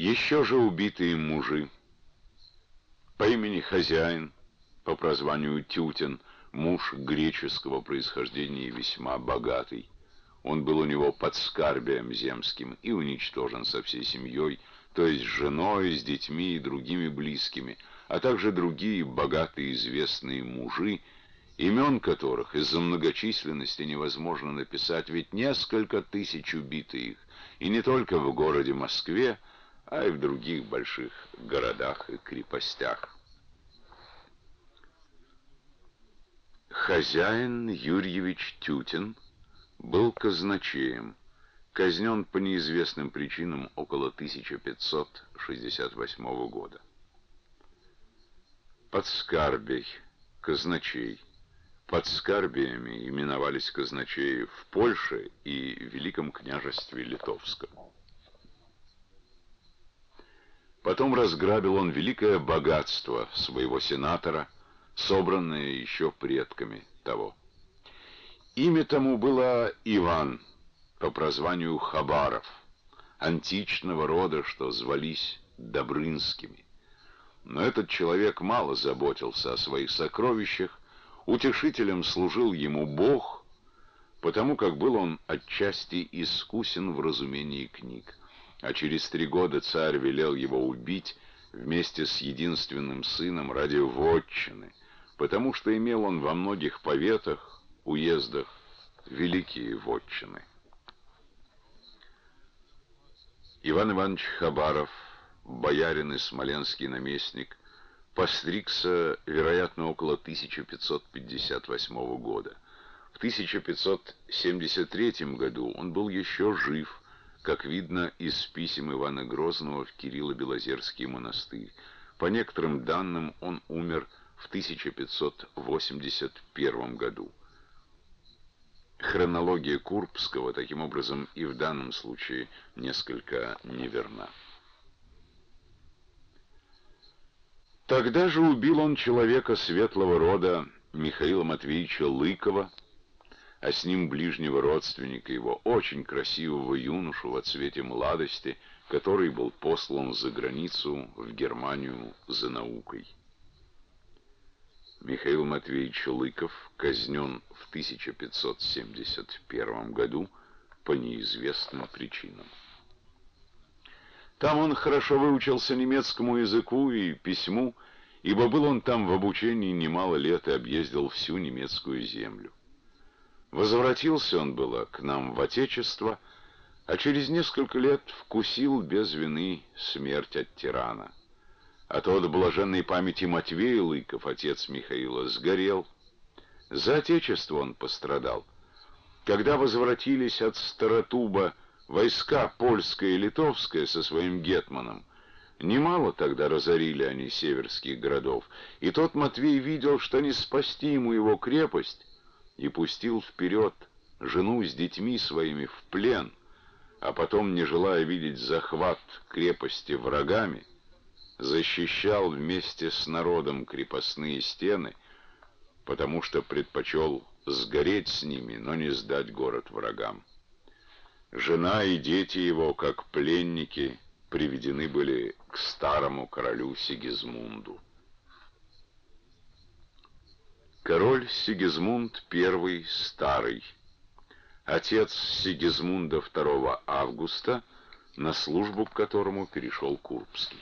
Еще же убитые мужи. По имени Хозяин, по прозванию Тютин, муж греческого происхождения и весьма богатый. Он был у него подскарбием земским и уничтожен со всей семьей, то есть с женой, с детьми и другими близкими, а также другие богатые известные мужи, имен которых из-за многочисленности невозможно написать, ведь несколько тысяч убито их, и не только в городе Москве, а и в других больших городах и крепостях. Хозяин Юрьевич Тютин был казначеем, казнен по неизвестным причинам около 1568 года. Подскарбий, казначей. Подскарбиями именовались казначеи в Польше и Великом княжестве Литовском. Потом разграбил он великое богатство своего сенатора, собранное еще предками того. Имя тому было Иван, по прозванию Хабаров, античного рода, что звались Добрынскими. Но этот человек мало заботился о своих сокровищах, утешителем служил ему Бог, потому как был он отчасти искусен в разумении книг. А через 3 года царь велел его убить вместе с единственным сыном ради вотчины, потому что имел он во многих поветах, уездах великие вотчины. Иван Иванович Хабаров, боярин и смоленский наместник, постригся, вероятно, около 1558 года. В 1573 году он был еще жив, как видно из писем Ивана Грозного в Кирилло-Белозерский монастырь. По некоторым данным, он умер в 1581 году. Хронология Курбского, таким образом, и в данном случае несколько неверна. Тогда же убил он человека светлого рода Михаила Матвеевича Лыкова, а с ним ближнего родственника его, очень красивого юношу во цвете младости, который был послан за границу в Германию за наукой. Михаил Матвеевич Лыков казнен в 1571 году по неизвестным причинам. Там он хорошо выучился немецкому языку и письму, ибо был он там в обучении немало лет и объездил всю немецкую землю. Возвратился он было к нам в Отечество, а через несколько лет вкусил без вины смерть от тирана. А тот блаженной памяти Матвей Лыков, отец Михаила, сгорел. За Отечество он пострадал. Когда возвратились от Старотуба войска польское и литовское со своим гетманом, немало тогда разорили они северских городов, и тот Матвей видел, что не спасти ему его крепость, и пустил вперед жену с детьми своими в плен, а потом, не желая видеть захват крепости врагами, защищал вместе с народом крепостные стены, потому что предпочел сгореть с ними, но не сдать город врагам. Жена и дети его, как пленники, приведены были к старому королю Сигизмунду. Король Сигизмунд I Старый, отец Сигизмунда II Августа, на службу к которому перешел Курбский.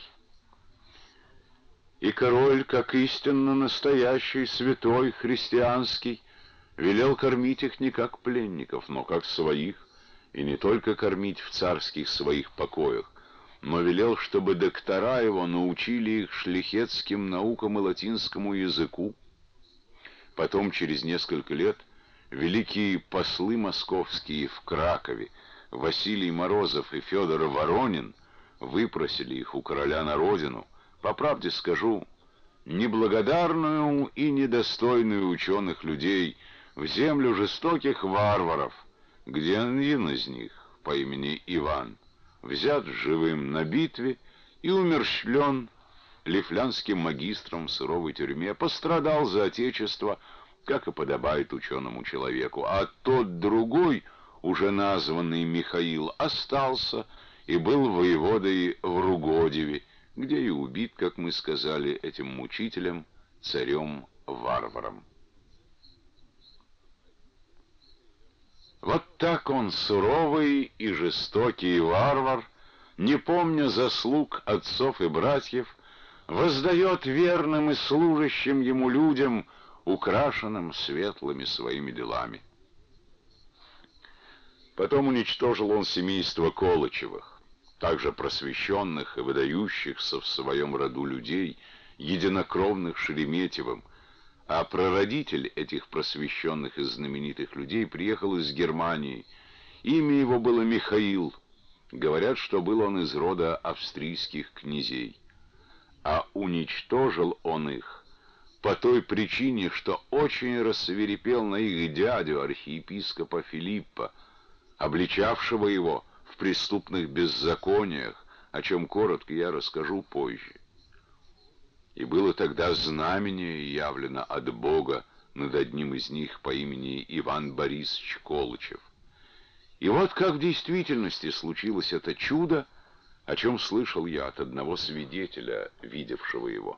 И король, как истинно настоящий, святой, христианский, велел кормить их не как пленников, но как своих, и не только кормить в царских своих покоях, но велел, чтобы доктора его научили их шляхетским наукам и латинскому языку. Потом, через несколько лет, великие послы московские в Кракове, Василий Морозов и Федор Воронин, выпросили их у короля на родину, по правде скажу, неблагодарную и недостойную ученых людей, в землю жестоких варваров, где один из них, по имени Иван, взят живым на битве и умерщвлен лифлянским магистром в суровой тюрьме, пострадал за Отечество, как и подобает ученому человеку, а тот другой, уже названный Михаил, остался и был воеводой в Ругодеве, где и убит, как мы сказали, этим мучителем, царем-варваром. Вот так он, суровый и жестокий варвар, не помня заслуг отцов и братьев, воздает верным и служащим ему людям, украшенным светлыми своими делами. Потом уничтожил он семейство Колычевых, также просвещенных и выдающихся в своем роду людей, единокровных Шереметьевым, а прародитель этих просвещенных и знаменитых людей приехал из Германии. Имя его было Михаил. Говорят, что был он из рода австрийских князей. А уничтожил он их по той причине, что очень рассвирепел на их дядю, архиепископа Филиппа, обличавшего его в преступных беззакониях, о чем коротко я расскажу позже. И было тогда знамение явлено от Бога над одним из них по имени Иван Борисович Колычев. И вот как в действительности случилось это чудо, о чем слышал я от одного свидетеля, видевшего его.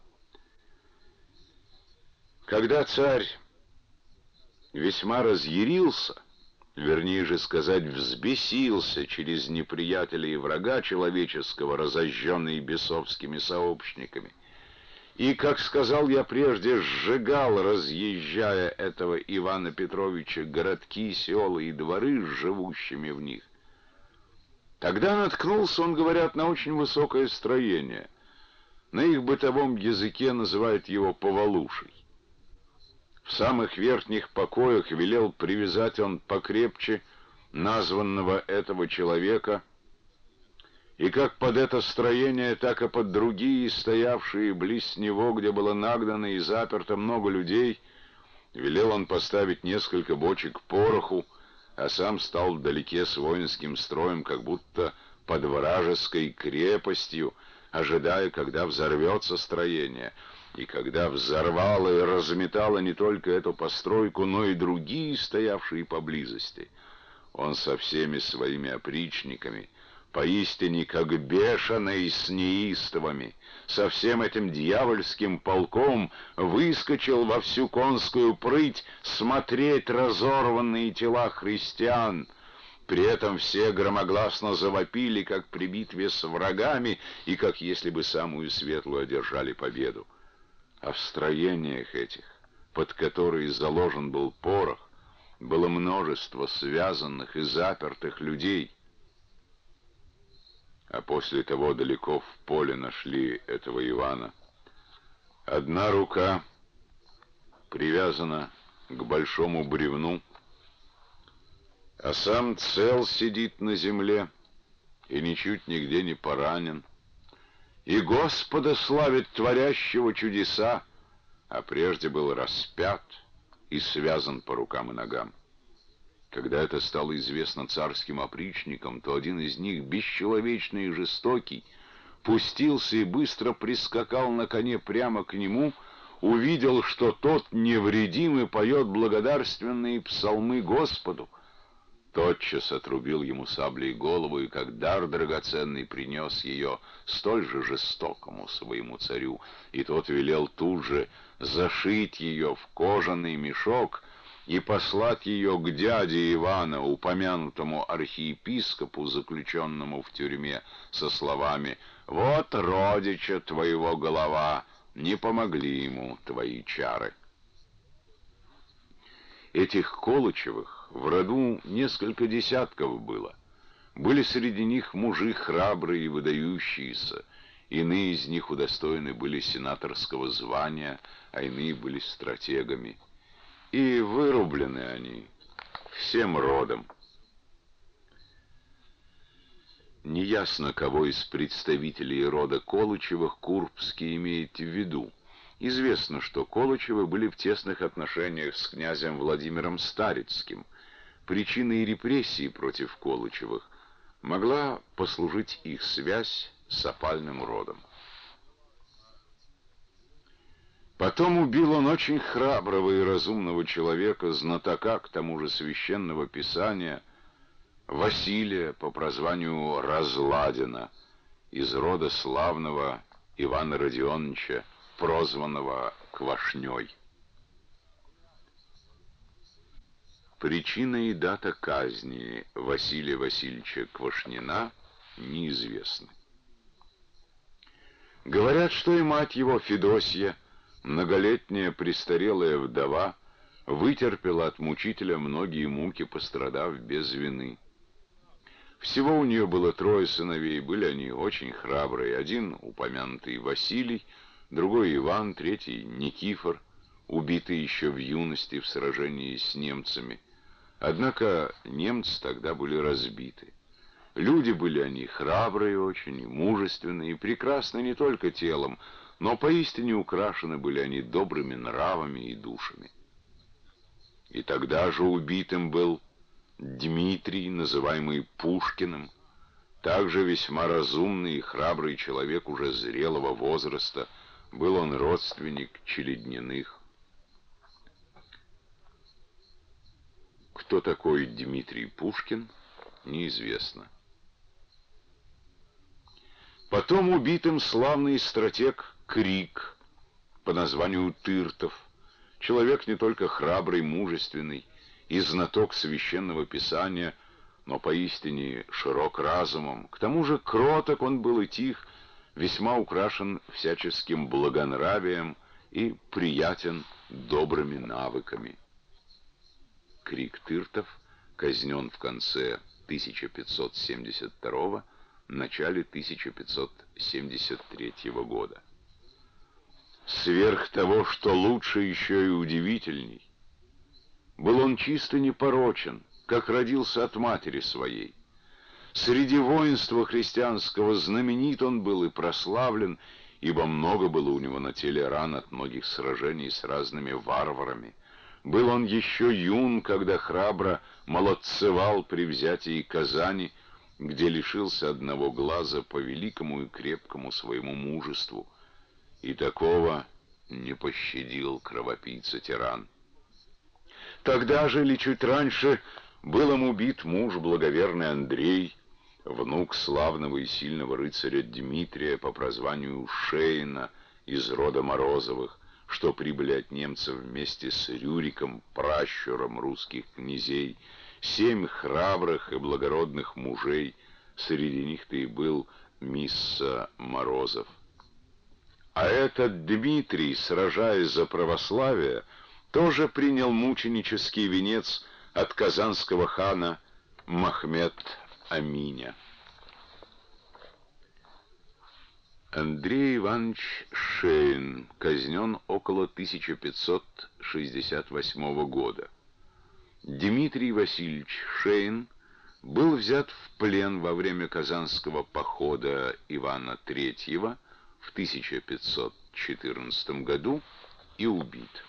Когда царь весьма разъярился, вернее же сказать, взбесился через неприятеля и врага человеческого, разожженный бесовскими сообщниками, и, как сказал я прежде, сжигал, разъезжая этого Ивана Петровича, городки, села и дворы с живущими в них, тогда наткнулся он, говорят, на очень высокое строение. На их бытовом языке называют его Повалушей. В самых верхних покоях велел привязать он покрепче названного этого человека, и как под это строение, так и под другие, стоявшие близ него, где было нагнано и заперто много людей, велел он поставить несколько бочек пороху, а сам стал вдалеке с воинским строем, как будто под вражеской крепостью, ожидая, когда взорвется строение. И когда взорвало и разметало не только эту постройку, но и другие, стоявшие поблизости, он со всеми своими опричниками, поистине как бешеный с неистовыми, со всем этим дьявольским полком выскочил во всю конскую прыть смотреть разорванные тела христиан. При этом все громогласно завопили, как при битве с врагами, и как если бы самую светлую одержали победу. А в строениях этих, под которые заложен был порох, было множество связанных и запертых людей. А после того далеко в поле нашли этого Ивана. Одна рука привязана к большому бревну, а сам цел сидит на земле и ничуть нигде не поранен. И Господа славит, творящего чудеса, а прежде был распят и связан по рукам и ногам. Когда это стало известно царским опричникам, то один из них, бесчеловечный и жестокий, пустился и быстро прискакал на коне прямо к нему, увидел, что тот невредим и поет благодарственные псалмы Господу, тотчас отрубил ему саблей голову и, как дар драгоценный, принес ее столь же жестокому своему царю, и тот велел тут же зашить ее в кожаный мешок и послать ее к дяде Ивана, упомянутому архиепископу, заключенному в тюрьме, со словами: «Вот родича твоего голова, не помогли ему твои чары». Этих Колычевых в роду несколько десятков было. Были среди них мужи храбрые и выдающиеся, иные из них удостоены были сенаторского звания, а иные были стратегами. И вырублены они всем родом. Неясно, кого из представителей рода Колычевых Курбский имеет в виду. Известно, что Колычевы были в тесных отношениях с князем Владимиром Старицким. Причиной репрессий против Колычевых могла послужить их связь с опальным родом. Потом убил он очень храброго и разумного человека, знатока, к тому же священного писания, Василия по прозванию Разладина из рода славного Ивана Родионовича, прозванного Квашней. Причина и дата казни Василия Васильевича Квашнина неизвестны. Говорят, что и мать его, Федосья, многолетняя престарелая вдова, вытерпела от мучителя многие муки, пострадав без вины. Всего у нее было 3 сыновей, были они очень храбрые. Один упомянутый Василий, другой Иван, третий Никифор, убитый еще в юности в сражении с немцами. Однако немцы тогда были разбиты. Люди были они храбрые очень, мужественные и прекрасны не только телом, но поистине украшены были они добрыми нравами и душами. И тогда же убитым был Дмитрий, называемый Пушкиным, также весьма разумный и храбрый человек уже зрелого возраста, был он родственник Челедниных. Кто такой Дмитрий Пушкин, неизвестно. Потом убитым славный стратег Крик по названию Тыртов, человек не только храбрый, мужественный и знаток священного писания, но поистине широк разумом. К тому же кроток он был и тих, весьма украшен всяческим благонравием и приятен добрыми навыками. Крик Тыртов казнен в конце 1572 начале 1573 года. Сверх того, что лучше, еще и удивительней, был он чисто непорочен, как родился от матери своей. Среди воинства христианского знаменит он был и прославлен, ибо много было у него на теле ран от многих сражений с разными варварами. Был он еще юн, когда храбро молодцевал при взятии Казани, где лишился одного глаза по великому и крепкому своему мужеству. И такого не пощадил кровопийца-тиран. Тогда же или чуть раньше был им убит муж благоверный Андрей, внук славного и сильного рыцаря Дмитрия по прозванию Шейна из рода Морозовых, что прибыли от немцев вместе с Рюриком, пращуром русских князей, 7 храбрых и благородных мужей, среди них-то и был Мисса Морозов. А этот Дмитрий, сражаясь за православие, тоже принял мученический венец от казанского хана Махмед Аминя. Андрей Иванович Шейн казнен около 1568 года. Дмитрий Васильевич Шейн был взят в плен во время казанского похода Ивана III в 1514 году и убит.